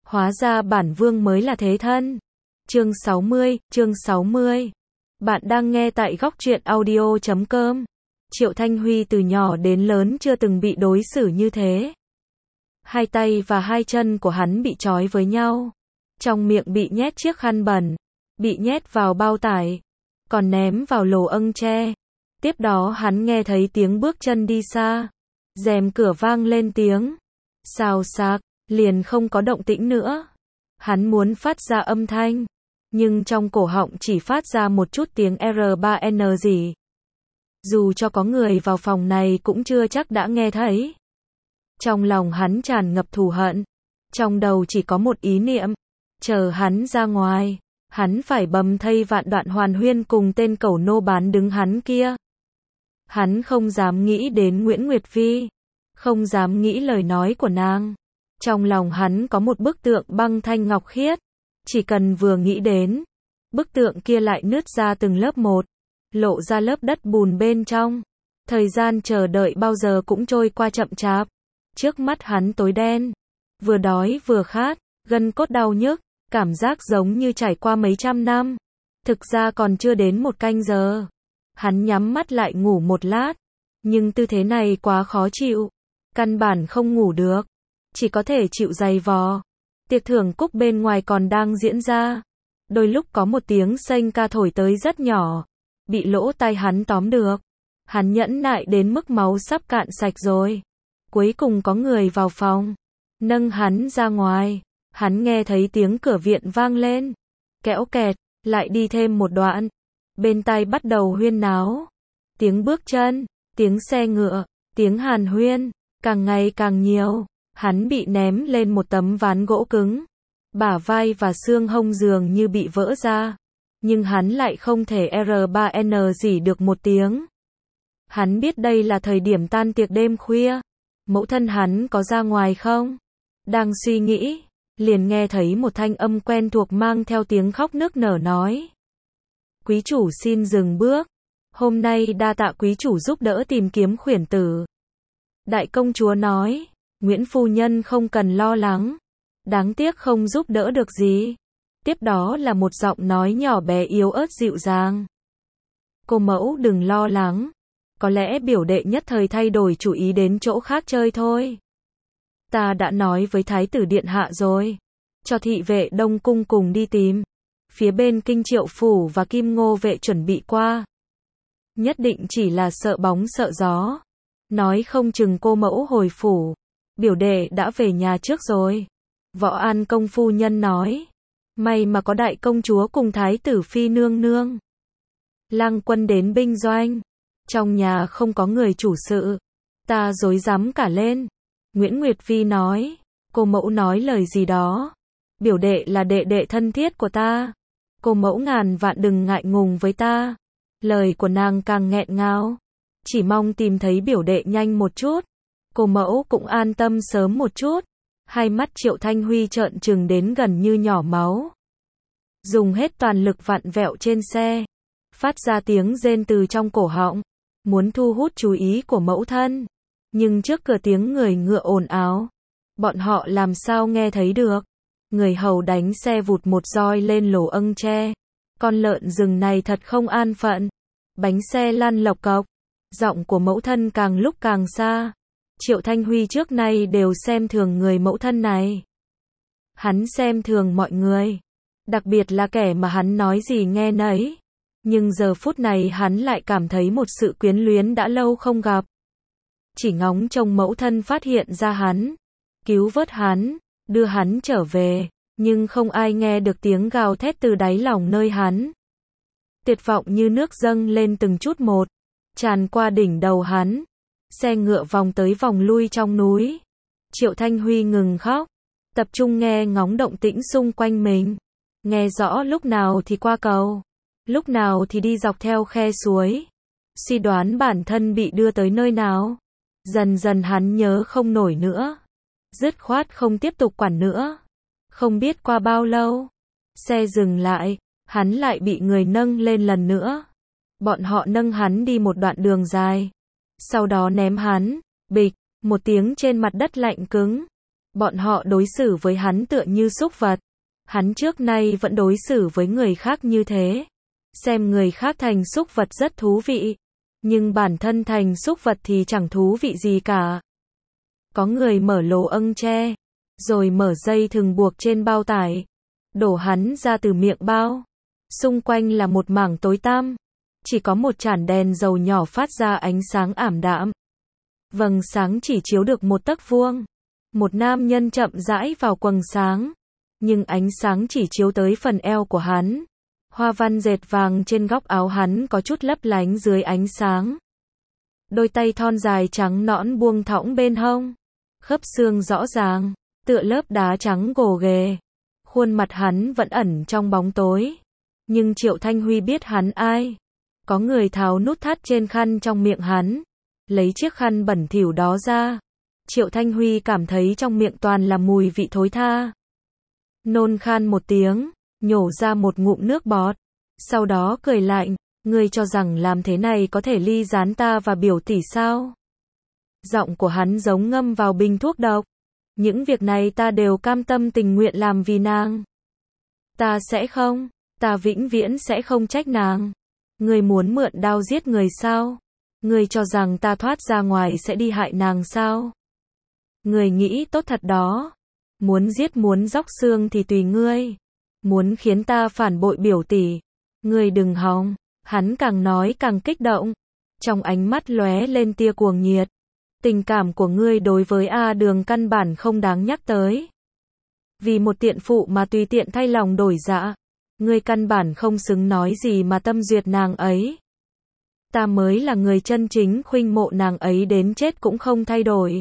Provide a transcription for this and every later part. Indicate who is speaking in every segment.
Speaker 1: Hóa ra bản vương mới là thế thân. Chương 60. Bạn đang nghe tại góc truyện audio.com. Triệu Thanh Huy từ nhỏ đến lớn chưa từng bị đối xử như thế. Hai tay và hai chân của hắn bị trói với nhau. Trong miệng bị nhét chiếc khăn bẩn. Bị nhét vào bao tải. Còn ném vào lồ âng tre. Tiếp đó hắn nghe thấy tiếng bước chân đi xa. Rèm cửa vang lên tiếng xào xạc, liền không có động tĩnh nữa. Hắn muốn phát ra âm thanh, nhưng trong cổ họng chỉ phát ra một chút tiếng R3N gì. Dù cho có người vào phòng này cũng chưa chắc đã nghe thấy. Trong lòng hắn tràn ngập thù hận. Trong đầu chỉ có một ý niệm. Chờ hắn ra ngoài, hắn phải bầm thây vạn đoạn hoàn huyên cùng tên cẩu nô bán đứng hắn kia. Hắn không dám nghĩ đến Nguyễn Nguyệt Vi. Không dám nghĩ lời nói của nàng. Trong lòng hắn có một bức tượng băng thanh ngọc khiết. Chỉ cần vừa nghĩ đến, bức tượng kia lại nứt ra từng lớp một, lộ ra lớp đất bùn bên trong. Thời gian chờ đợi bao giờ cũng trôi qua chậm chạp. Trước mắt hắn tối đen, vừa đói vừa khát, gân cốt đau nhức, cảm giác giống như trải qua mấy trăm năm. Thực ra còn chưa đến một canh giờ. Hắn nhắm mắt lại ngủ một lát, nhưng tư thế này quá khó chịu. Căn bản không ngủ được, chỉ có thể chịu giày vò. Tiệc thưởng cúc bên ngoài còn đang diễn ra. Đôi lúc có một tiếng sênh ca thổi tới rất nhỏ, bị lỗ tai hắn tóm được. Hắn nhẫn nại đến mức máu sắp cạn sạch rồi. Cuối cùng có người vào phòng, nâng hắn ra ngoài. Hắn nghe thấy tiếng cửa viện vang lên, kẽo kẹt, lại đi thêm một đoạn. Bên tai bắt đầu huyên náo. Tiếng bước chân, tiếng xe ngựa, tiếng hàn huyên, càng ngày càng nhiều. Hắn bị ném lên một tấm ván gỗ cứng. Bả vai và xương hông dường như bị vỡ ra. Nhưng hắn lại không thể R3N gì được một tiếng. Hắn biết đây là thời điểm tan tiệc đêm khuya. Mẫu thân hắn có ra ngoài không? Đang suy nghĩ, liền nghe thấy một thanh âm quen thuộc mang theo tiếng khóc nức nở nói. Quý chủ xin dừng bước. Hôm nay đa tạ quý chủ giúp đỡ tìm kiếm khuyển tử. Đại công chúa nói, Nguyễn phu nhân không cần lo lắng. Đáng tiếc không giúp đỡ được gì. Tiếp đó là một giọng nói nhỏ bé yếu ớt dịu dàng. Cô mẫu đừng lo lắng. Có lẽ biểu đệ nhất thời thay đổi chủ ý đến chỗ khác chơi thôi. Ta đã nói với thái tử điện hạ rồi. Cho thị vệ Đông Cung cùng đi tìm. Phía bên Kinh Triệu Phủ và Kim Ngô vệ chuẩn bị qua. Nhất định chỉ là sợ bóng sợ gió. Nói không chừng cô mẫu hồi phủ. Biểu đệ đã về nhà trước rồi. Võ An công phu nhân nói. May mà có đại công chúa cùng thái tử phi nương nương. Lang quân đến binh doanh. Trong nhà không có người chủ sự. Ta rối rắm cả lên. Nguyễn Nguyệt Vi nói. Cô mẫu nói lời gì đó. Biểu đệ là đệ đệ thân thiết của ta. Cô mẫu ngàn vạn đừng ngại ngùng với ta. Lời của nàng càng nghẹn ngào. Chỉ mong tìm thấy biểu đệ nhanh một chút. Cô mẫu cũng an tâm sớm một chút. Hai mắt Triệu Thanh Huy trợn trừng đến gần như nhỏ máu. Dùng hết toàn lực vặn vẹo trên xe. Phát ra tiếng rên từ trong cổ họng. Muốn thu hút chú ý của mẫu thân. Nhưng trước cửa tiếng người ngựa ồn ào. Bọn họ làm sao nghe thấy được. Người hầu đánh xe vụt một roi lên lồ âng tre. Con lợn rừng này thật không an phận. Bánh xe lăn lộc cộc. Giọng của mẫu thân càng lúc càng xa. Triệu Thanh Huy trước nay đều xem thường người mẫu thân này. Hắn xem thường mọi người. Đặc biệt là kẻ mà hắn nói gì nghe nấy. Nhưng giờ phút này hắn lại cảm thấy một sự quyến luyến đã lâu không gặp. Chỉ ngóng trông mẫu thân phát hiện ra hắn. Cứu vớt hắn. Đưa hắn trở về. Nhưng không ai nghe được tiếng gào thét từ đáy lòng nơi hắn. Tuyệt vọng như nước dâng lên từng chút một. Tràn qua đỉnh đầu hắn. Xe ngựa vòng tới vòng lui trong núi. Triệu Thanh Huy ngừng khóc. Tập trung nghe ngóng động tĩnh xung quanh mình. Nghe rõ lúc nào thì qua cầu. Lúc nào thì đi dọc theo khe suối. Suy đoán bản thân bị đưa tới nơi nào. Dần dần hắn nhớ không nổi nữa. Dứt khoát không tiếp tục quản nữa. Không biết qua bao lâu. Xe dừng lại. Hắn lại bị người nâng lên lần nữa. Bọn họ nâng hắn đi một đoạn đường dài. Sau đó ném hắn. Bịch. Một tiếng trên mặt đất lạnh cứng. Bọn họ đối xử với hắn tựa như súc vật. Hắn trước nay vẫn đối xử với người khác như thế. Xem người khác thành súc vật rất thú vị. Nhưng bản thân thành súc vật thì chẳng thú vị gì cả. Có người mở lỗ âng tre, rồi mở dây thừng buộc trên bao tải, đổ hắn ra từ miệng bao. Xung quanh là một mảng tối tăm, chỉ có một chản đèn dầu nhỏ phát ra ánh sáng ảm đạm. Vầng sáng chỉ chiếu được một tấc vuông. Một nam nhân chậm rãi vào quầng sáng, nhưng ánh sáng chỉ chiếu tới phần eo của hắn. Hoa văn dệt vàng trên góc áo hắn có chút lấp lánh dưới ánh sáng. Đôi tay thon dài trắng nõn buông thõng bên hông, khớp xương rõ ràng, tựa lớp đá trắng gồ ghề. Khuôn mặt hắn vẫn ẩn trong bóng tối, nhưng Triệu Thanh Huy biết hắn ai. Có người tháo nút thắt trên khăn trong miệng hắn, lấy chiếc khăn bẩn thỉu đó ra. Triệu Thanh Huy cảm thấy trong miệng toàn là mùi vị thối tha. Nôn khan một tiếng, nhổ ra một ngụm nước bọt, sau đó cười lạnh, ngươi cho rằng làm thế này có thể ly gián ta và biểu tỷ sao? Giọng của hắn giống ngâm vào bình thuốc độc. Những việc này ta đều cam tâm tình nguyện làm vì nàng. Ta vĩnh viễn sẽ không trách nàng. Ngươi muốn mượn đao giết người sao? Ngươi cho rằng ta thoát ra ngoài sẽ đi hại nàng sao? Ngươi nghĩ tốt thật đó. Muốn giết muốn róc xương thì tùy ngươi. Muốn khiến ta phản bội biểu tỷ, ngươi đừng hòng. Hắn càng nói càng kích động, trong ánh mắt lóe lên tia cuồng nhiệt. Tình cảm của ngươi đối với A Đường căn bản không đáng nhắc tới. Vì một tiện phụ mà tùy tiện thay lòng đổi dạ, ngươi căn bản không xứng nói gì mà tâm duyệt nàng ấy. Ta mới là người chân chính khuynh mộ nàng ấy đến chết cũng không thay đổi.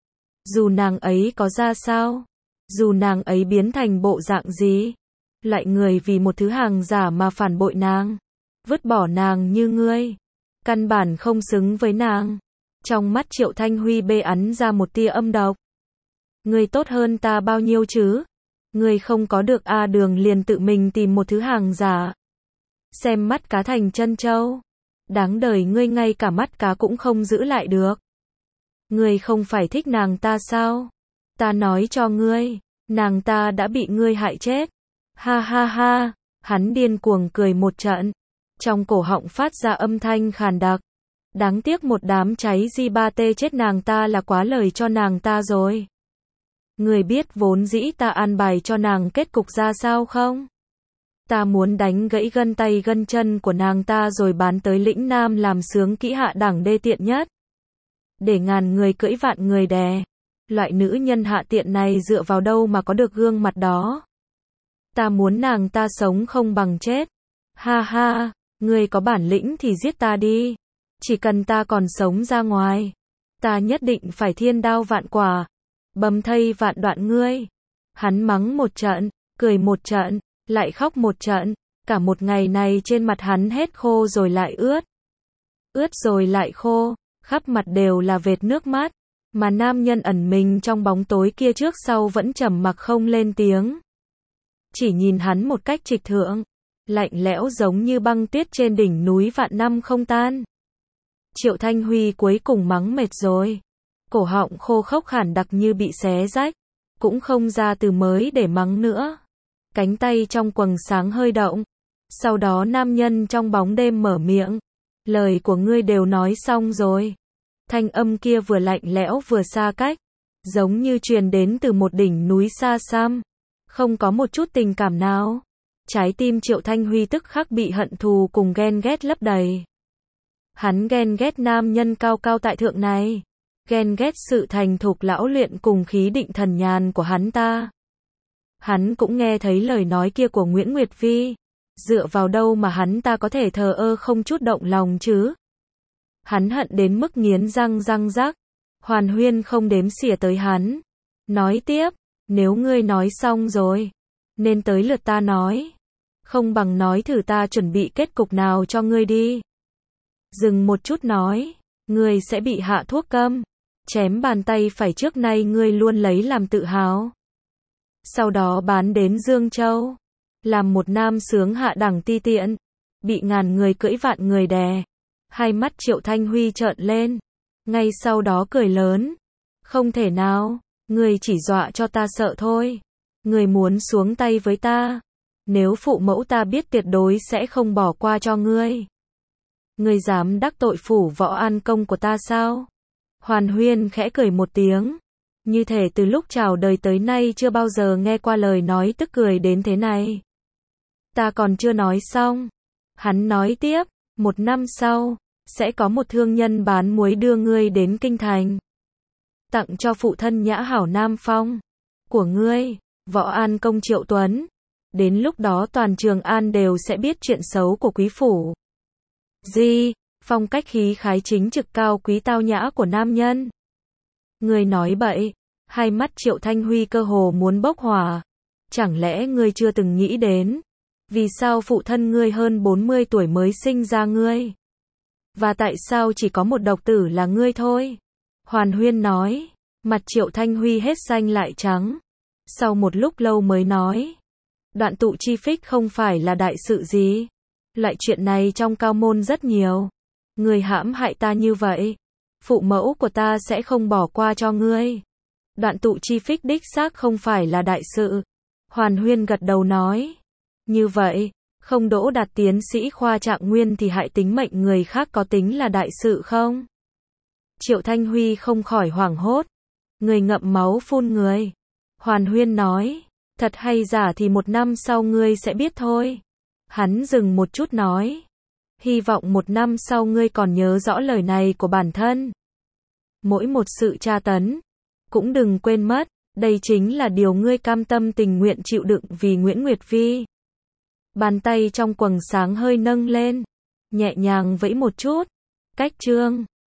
Speaker 1: Dù nàng ấy có ra sao, dù nàng ấy biến thành bộ dạng gì, lại người vì một thứ hàng giả mà phản bội nàng, vứt bỏ nàng như ngươi, căn bản không xứng với nàng. Trong mắt Triệu Thanh Huy bê ắn ra một tia âm độc. Ngươi tốt hơn ta bao nhiêu chứ? Ngươi không có được A Đường liền tự mình tìm một thứ hàng giả. Xem mắt cá thành chân trâu. Đáng đời ngươi ngay cả mắt cá cũng không giữ lại được. Ngươi không phải thích nàng ta sao? Ta nói cho ngươi, nàng ta đã bị ngươi hại chết. Ha ha ha, hắn điên cuồng cười một trận. Trong cổ họng phát ra âm thanh khàn đặc. Đáng tiếc một đám cháy G3T chết nàng ta là quá lời cho nàng ta rồi. Người biết vốn dĩ ta an bài cho nàng kết cục ra sao không? Ta muốn đánh gãy gân tay gân chân của nàng ta rồi bán tới lĩnh Nam làm sướng kỹ hạ đẳng đê tiện nhất. Để ngàn người cưỡi vạn người đè. Loại nữ nhân hạ tiện này dựa vào đâu mà có được gương mặt đó? Ta muốn nàng ta sống không bằng chết. Ha ha, ngươi có bản lĩnh thì giết ta đi. Chỉ cần ta còn sống ra ngoài, ta nhất định phải thiên đao vạn quả, bầm thây vạn đoạn ngươi. Hắn mắng một trận, cười một trận, lại khóc một trận, cả một ngày này trên mặt hắn hết khô rồi lại ướt. Ướt rồi lại khô, khắp mặt đều là vệt nước mắt, mà nam nhân ẩn mình trong bóng tối kia trước sau vẫn trầm mặc không lên tiếng. Chỉ nhìn hắn một cách trịch thượng, lạnh lẽo giống như băng tuyết trên đỉnh núi vạn năm không tan. Triệu Thanh Huy cuối cùng mắng mệt rồi. Cổ họng khô khốc khản đặc như bị xé rách. Cũng không ra từ mới để mắng nữa. Cánh tay trong quầng sáng hơi động. Sau đó nam nhân trong bóng đêm mở miệng. Lời của ngươi đều nói xong rồi. Thanh âm kia vừa lạnh lẽo vừa xa cách. Giống như truyền đến từ một đỉnh núi xa xăm. Không có một chút tình cảm nào. Trái tim Triệu Thanh Huy tức khắc bị hận thù cùng ghen ghét lấp đầy. Hắn ghen ghét nam nhân cao cao tại thượng này. Ghen ghét sự thành thục lão luyện cùng khí định thần nhàn của hắn ta. Hắn cũng nghe thấy lời nói kia của Nguyễn Nguyệt Vi. Dựa vào đâu mà hắn ta có thể thờ ơ không chút động lòng chứ? Hắn hận đến mức nghiến răng răng rắc. Hoàn Huyên không đếm xỉa tới hắn. Nói tiếp, nếu ngươi nói xong rồi, nên tới lượt ta nói. Không bằng nói thử ta chuẩn bị kết cục nào cho ngươi đi. Dừng một chút nói, ngươi sẽ bị hạ thuốc câm, chém bàn tay phải trước nay ngươi luôn lấy làm tự hào. Sau đó bán đến Dương Châu, làm một nam sướng hạ đẳng ti tiện, bị ngàn người cưỡi vạn người đè. Hai mắt Triệu Thanh Huy trợn lên, ngay sau đó cười lớn. Không thể nào, Ngươi chỉ dọa cho ta sợ thôi. Ngươi muốn xuống tay với ta. Nếu phụ mẫu ta biết tuyệt đối sẽ không bỏ qua cho ngươi. Ngươi dám đắc tội phủ Võ An Công của ta sao? Hoàn Huyên khẽ cười một tiếng. Như thể từ lúc chào đời tới nay chưa bao giờ nghe qua lời nói tức cười đến thế này. Ta còn chưa nói xong. Hắn nói tiếp, 1 năm sau, sẽ có một thương nhân bán muối đưa ngươi đến kinh thành. Tặng cho phụ thân Nhã Hảo Nam Phong. Của ngươi, Võ An Công Triệu Tuấn. Đến lúc đó toàn Trường An đều sẽ biết chuyện xấu của quý phủ. Gì? Phong cách khí khái chính trực cao quý tao nhã của nam nhân. Ngươi nói bậy. Hai mắt Triệu Thanh Huy cơ hồ muốn bốc hỏa. Chẳng lẽ ngươi chưa từng nghĩ đến, vì sao phụ thân ngươi hơn 40 tuổi mới sinh ra ngươi? Và tại sao chỉ có một độc tử là ngươi thôi? Hoàn Huyên nói. Mặt Triệu Thanh Huy hết xanh lại trắng. Sau một lúc lâu mới nói. Đoạn tụ chi phích không phải là đại sự gì. Loại chuyện này trong cao môn rất nhiều. Ngươi hãm hại ta như vậy, phụ mẫu của ta sẽ không bỏ qua cho ngươi. Đoạn tụ chi phích đích xác không phải là đại sự. Hoàn Huyên gật đầu nói. Như vậy, không đỗ đạt tiến sĩ khoa trạng nguyên thì hại tính mệnh người khác có tính là đại sự không? Triệu Thanh Huy không khỏi hoảng hốt. Người ngậm máu phun người. Hoàn Huyên nói. Thật hay giả thì 1 năm sau ngươi sẽ biết thôi. Hắn dừng một chút nói. Hy vọng 1 năm sau ngươi còn nhớ rõ lời này của bản thân. Mỗi một sự tra tấn, cũng đừng quên mất, đây chính là điều ngươi cam tâm tình nguyện chịu đựng vì Nguyễn Nguyệt Vi. Bàn tay trong quầng sáng hơi nâng lên, nhẹ nhàng vẫy một chút. Cách chương